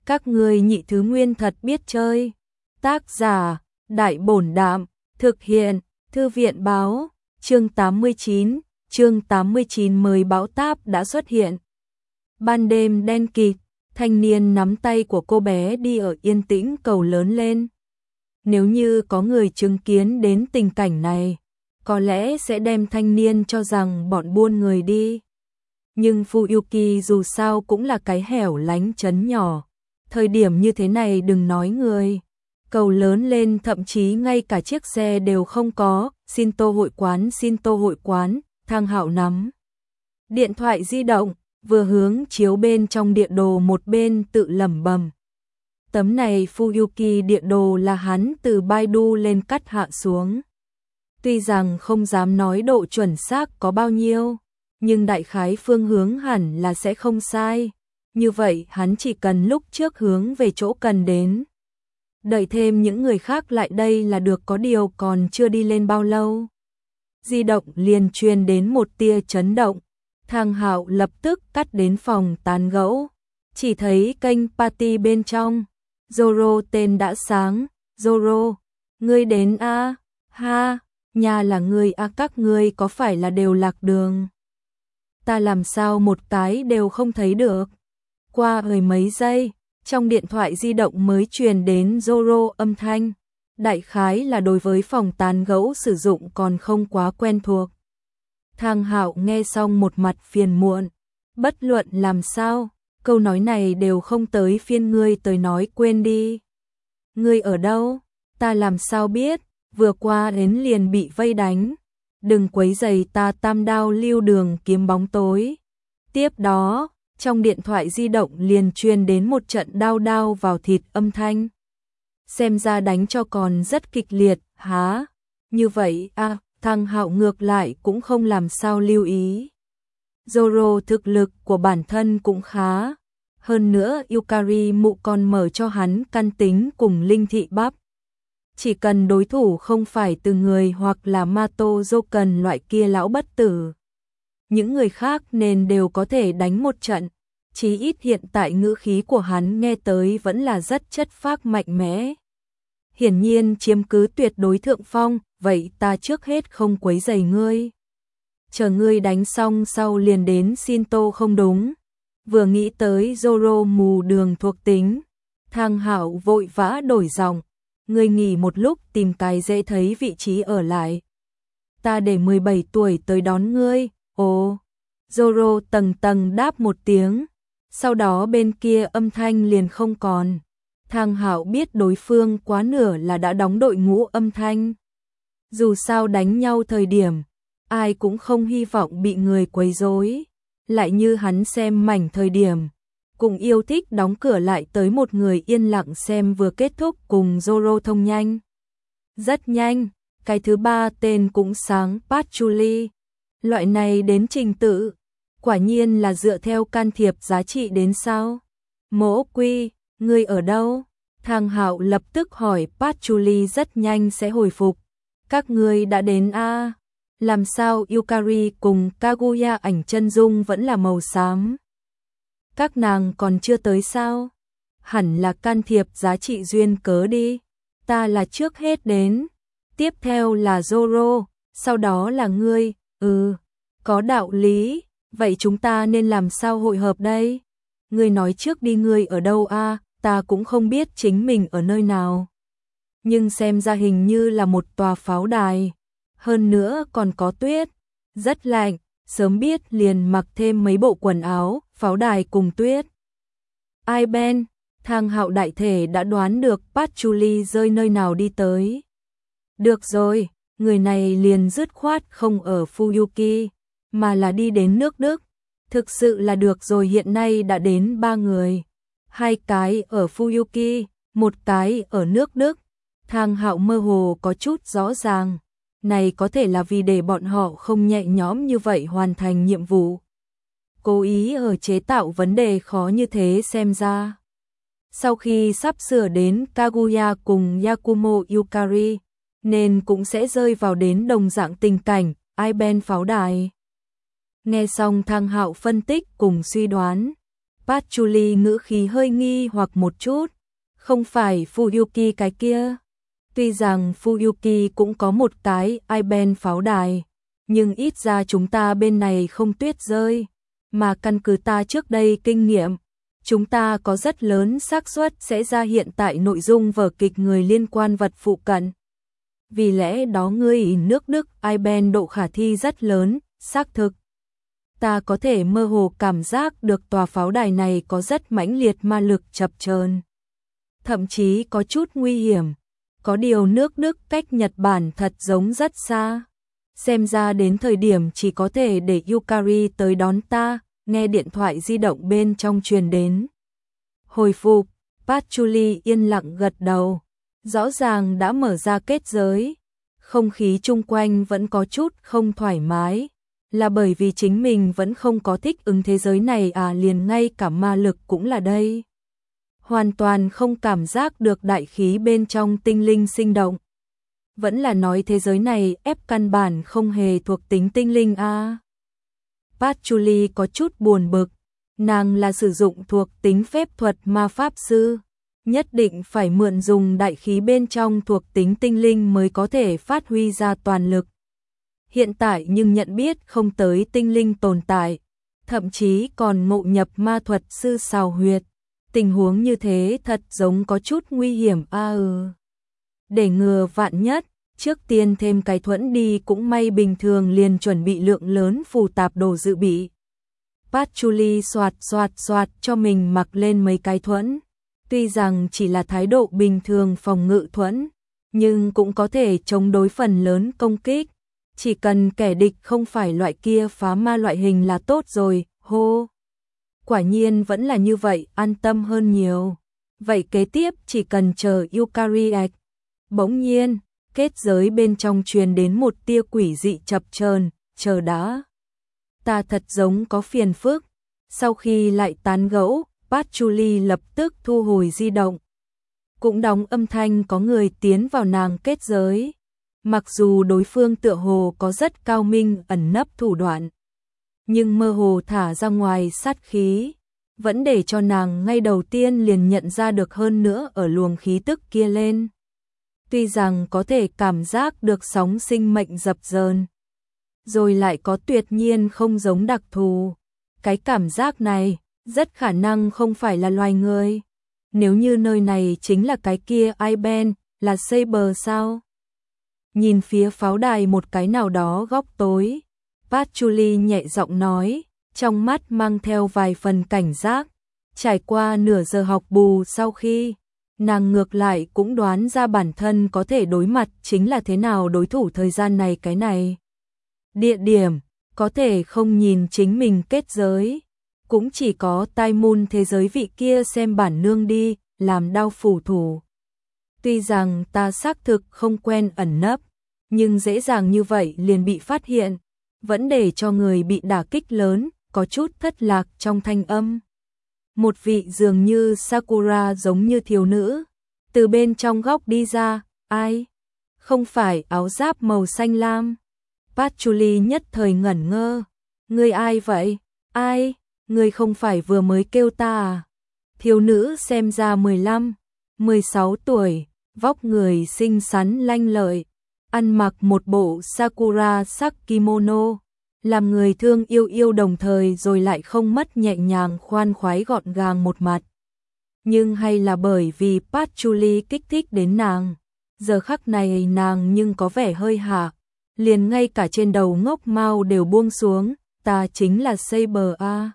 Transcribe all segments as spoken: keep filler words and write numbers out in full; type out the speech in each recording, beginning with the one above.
Các ngươi nhị thứ nguyên thật biết chơi. Tác giả, Đại Bổn Đạm, thực hiện, Thư viện Báo, chương tám mươi chín, chương tám mươi chín mới báo táp đã xuất hiện. Ban đêm đen kịt, thanh niên nắm tay của cô bé đi ở yên tĩnh cầu lớn lên. Nếu như có người chứng kiến đến tình cảnh này, có lẽ sẽ đem thanh niên cho rằng bọn buôn người đi. Nhưng Fuyuki dù sao cũng là cái hẻo lánh trấn nhỏ. Thời điểm như thế này đừng nói người. Cầu lớn lên thậm chí ngay cả chiếc xe đều không có. Shinto hội quán, Shinto hội quán, Thang Hạo nắm điện thoại di động, vừa hướng chiếu bên trong địa đồ một bên tự lẩm bẩm. Tấm này Fuyuki địa đồ là hắn từ Baidu lên cắt hạ xuống. Tuy rằng không dám nói độ chuẩn xác có bao nhiêu, nhưng đại khái phương hướng hẳn là sẽ không sai. Như vậy hắn chỉ cần lúc trước hướng về chỗ cần đến. Đợi thêm những người khác lại đây là được, có điều còn chưa đi lên bao lâu. Di động liền truyền đến một tia chấn động. Thang Hạo lập tức cắt đến phòng tán gẫu. Chỉ thấy kênh party bên trong. Zoro tên đã sáng. Zoro, ngươi đến a à? Ha, nhà là ngươi a à, các ngươi có phải là đều lạc đường? Ta làm sao một cái đều không thấy được. Qua mười mấy giây, trong điện thoại di động mới truyền đến Zoro âm thanh. Đại khái là đối với phòng tán gẫu sử dụng còn không quá quen thuộc. Thang Hạo nghe xong một mặt phiền muộn. Bất luận làm sao, câu nói này đều không tới phiên ngươi tới nói, quên đi. Ngươi ở đâu? Ta làm sao biết, vừa qua đến liền bị vây đánh. Đừng quấy rầy ta, tam đao lưu đường kiếm bóng tối. Tiếp đó, trong điện thoại di động liền truyền đến một trận đao đao vào thịt âm thanh. Xem ra đánh cho còn rất kịch liệt, há? Như vậy à, Thang Hạo ngược lại cũng không làm sao lưu ý. Zoro thực lực của bản thân cũng khá. Hơn nữa Yukari mụ còn mở cho hắn căn tính cùng linh thị bắp. Chỉ cần đối thủ không phải từ người hoặc là Mato Joken loại kia lão bất tử. Những người khác nên đều có thể đánh một trận. Chí ít hiện tại ngữ khí của hắn nghe tới vẫn là rất chất phác mạnh mẽ. Hiển nhiên chiếm cứ tuyệt đối thượng phong, vậy ta trước hết không quấy rầy ngươi. Chờ ngươi đánh xong sau liền đến Shinto không đúng. Vừa nghĩ tới Zoro mù đường thuộc tính, Thang Hạo vội vã đổi giọng. Ngươi nghỉ một lúc tìm cái dễ thấy vị trí ở lại. Ta để mười bảy tuổi tới đón ngươi. Ồ, Zoro tầng tầng đáp một tiếng. Sau đó bên kia âm thanh liền không còn. Thang Hạo biết đối phương quá nửa là đã đóng đội ngũ âm thanh. Dù sao đánh nhau thời điểm, ai cũng không hy vọng bị người quấy rối. Lại như hắn xem mảnh thời điểm, cũng yêu thích đóng cửa lại tới một người yên lặng xem vừa kết thúc cùng Zoro thông nhanh. Rất nhanh, cái thứ ba tên cũng sáng, Patchouli. Loại này đến trình tự, quả nhiên là dựa theo can thiệp giá trị đến sao? Mỗ Quy, ngươi ở đâu? Thang Hạo lập tức hỏi. Patchouli rất nhanh sẽ hồi phục. Các ngươi đã đến a à? Làm sao Yukari cùng Kaguya ảnh chân dung vẫn là màu xám? Các nàng còn chưa tới sao? Hẳn là can thiệp giá trị duyên cớ đi. Ta là trước hết đến. Tiếp theo là Zoro, sau đó là ngươi. Ừ, có đạo lý. Vậy chúng ta nên làm sao hội hợp đây? Ngươi nói trước đi, ngươi ở đâu a? À? Ta cũng không biết chính mình ở nơi nào. Nhưng xem ra hình như là một tòa pháo đài. Hơn nữa còn có tuyết. Rất lạnh, sớm biết liền mặc thêm mấy bộ quần áo, pháo đài cùng tuyết. Ai Ben, Thang Hạo đại thể đã đoán được Patchouli rơi nơi nào đi tới. Được rồi, người này liền dứt khoát không ở Fuyuki, mà là đi đến nước Đức. Thực sự là được rồi, hiện nay đã đến ba người. Hai cái ở Fuyuki, một cái ở nước Đức. Thang Hạo mơ hồ có chút rõ ràng. Này có thể là vì để bọn họ không nhẹ nhõm như vậy hoàn thành nhiệm vụ. Cố ý ở chế tạo vấn đề khó như thế xem ra. Sau khi sắp sửa đến Kaguya cùng Yakumo Yukari, nên cũng sẽ rơi vào đến đồng dạng tình cảnh, Iben pháo đài. Nghe xong Thang Hạo phân tích cùng suy đoán, Patchouli ngữ khí hơi nghi hoặc một chút. Không phải Fuyuki cái kia. Tuy rằng Fuyuki cũng có một cái Iben pháo đài, nhưng ít ra chúng ta bên này không tuyết rơi, mà căn cứ ta trước đây kinh nghiệm, chúng ta có rất lớn xác suất sẽ ra hiện tại nội dung vở kịch người liên quan vật phụ cận. Vì lẽ đó người nước Đức Iben độ khả thi rất lớn, xác thực. Ta có thể mơ hồ cảm giác được tòa pháo đài này có rất mãnh liệt ma lực chập chờn, thậm chí có chút nguy hiểm. Có điều nước Đức cách Nhật Bản thật giống rất xa. Xem ra đến thời điểm chỉ có thể để Yukari tới đón ta, nghe điện thoại di động bên trong truyền đến. Hồi phục, Patchouli yên lặng gật đầu. Rõ ràng đã mở ra kết giới. Không khí chung quanh vẫn có chút không thoải mái. Là bởi vì chính mình vẫn không có thích ứng thế giới này à, liền ngay cả ma lực cũng là đây. Hoàn toàn không cảm giác được đại khí bên trong tinh linh sinh động. Vẫn là nói thế giới này ép căn bản không hề thuộc tính tinh linh a. À. Patchouli có chút buồn bực, nàng là sử dụng thuộc tính phép thuật ma pháp sư, nhất định phải mượn dùng đại khí bên trong thuộc tính tinh linh mới có thể phát huy ra toàn lực. Hiện tại nhưng nhận biết không tới tinh linh tồn tại, thậm chí còn ngộ nhập ma thuật sư xào huyệt. Tình huống như thế thật giống có chút nguy hiểm a à ừ. Để ngừa vạn nhất, trước tiên thêm cái thuẫn đi cũng may, bình thường liền chuẩn bị lượng lớn phù tạp đồ dự bị. Patchouli soạt soạt soạt cho mình mặc lên mấy cái thuẫn. Tuy rằng chỉ là thái độ bình thường phòng ngự thuẫn, nhưng cũng có thể chống đối phần lớn công kích. Chỉ cần kẻ địch không phải loại kia phá ma loại hình là tốt rồi, hô. Quả nhiên vẫn là như vậy, an tâm hơn nhiều. Vậy kế tiếp chỉ cần chờ Yukari. Bỗng nhiên, kết giới bên trong truyền đến một tia quỷ dị chập chờn, chờ đã. Ta thật giống có phiền phức. Sau khi lại tán gẫu, Patchouli lập tức thu hồi di động. Cũng đóng âm thanh có người tiến vào nàng kết giới. Mặc dù đối phương tựa hồ có rất cao minh ẩn nấp thủ đoạn, nhưng mơ hồ thả ra ngoài sát khí, vẫn để cho nàng ngay đầu tiên liền nhận ra được, hơn nữa ở luồng khí tức kia lên. Tuy rằng có thể cảm giác được sóng sinh mệnh dập dờn, rồi lại có tuyệt nhiên không giống đặc thù. Cái cảm giác này rất khả năng không phải là loài người. Nếu như nơi này chính là cái kia Iben, là Saber sao? Nhìn phía pháo đài một cái nào đó góc tối, Patchouli nhẹ giọng nói, trong mắt mang theo vài phần cảnh giác. Trải qua nửa giờ học bù sau khi, nàng ngược lại cũng đoán ra bản thân có thể đối mặt chính là thế nào đối thủ thời gian này cái này. Địa điểm, có thể không nhìn chính mình kết giới, cũng chỉ có Tai Môn thế giới vị kia xem bản nương đi, làm đau phủ thủ. Tuy rằng ta xác thực không quen ẩn nấp, nhưng dễ dàng như vậy liền bị phát hiện, vẫn để cho người bị đả kích lớn, có chút thất lạc trong thanh âm. Một vị dường như Sakura giống như thiếu nữ, từ bên trong góc đi ra, ai? Không phải áo giáp màu xanh lam. Patchouli nhất thời ngẩn ngơ. Người ai vậy? Ai? Người không phải vừa mới kêu ta à? Thiếu nữ xem ra mười lăm, mười sáu tuổi, vóc người xinh xắn lanh lợi, ăn mặc một bộ Sakura sắc kimono, làm người thương yêu yêu đồng thời rồi lại không mất nhẹ nhàng khoan khoái gọn gàng một mặt. Nhưng hay là bởi vì Patchouli kích thích đến nàng, giờ khắc này nàng nhưng có vẻ hơi hạ, liền ngay cả trên đầu ngốc mao đều buông xuống, ta chính là Saber a.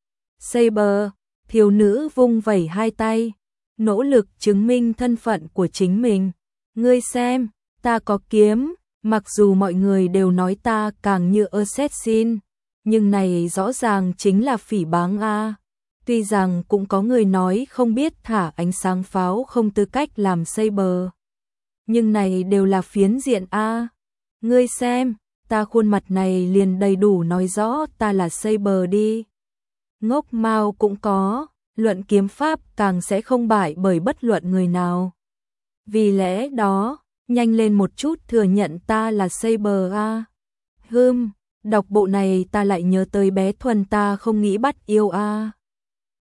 Saber, thiếu nữ vung vẩy hai tay, nỗ lực chứng minh thân phận của chính mình. Ngươi xem, ta có kiếm, mặc dù mọi người đều nói ta càng như assassin, nhưng này rõ ràng chính là phỉ báng a. Tuy rằng cũng có người nói không biết thả ánh sáng pháo không tư cách làm Saber, nhưng này đều là phiến diện a. Ngươi xem, ta khuôn mặt này liền đầy đủ nói rõ ta là Saber đi. Ngốc Mao cũng có, luận kiếm pháp càng sẽ không bại bởi bất luận người nào. Vì lẽ đó, nhanh lên một chút thừa nhận ta là Saber a. Hừm, đọc bộ này ta lại nhớ tới bé Thuần ta không nghĩ bắt yêu a.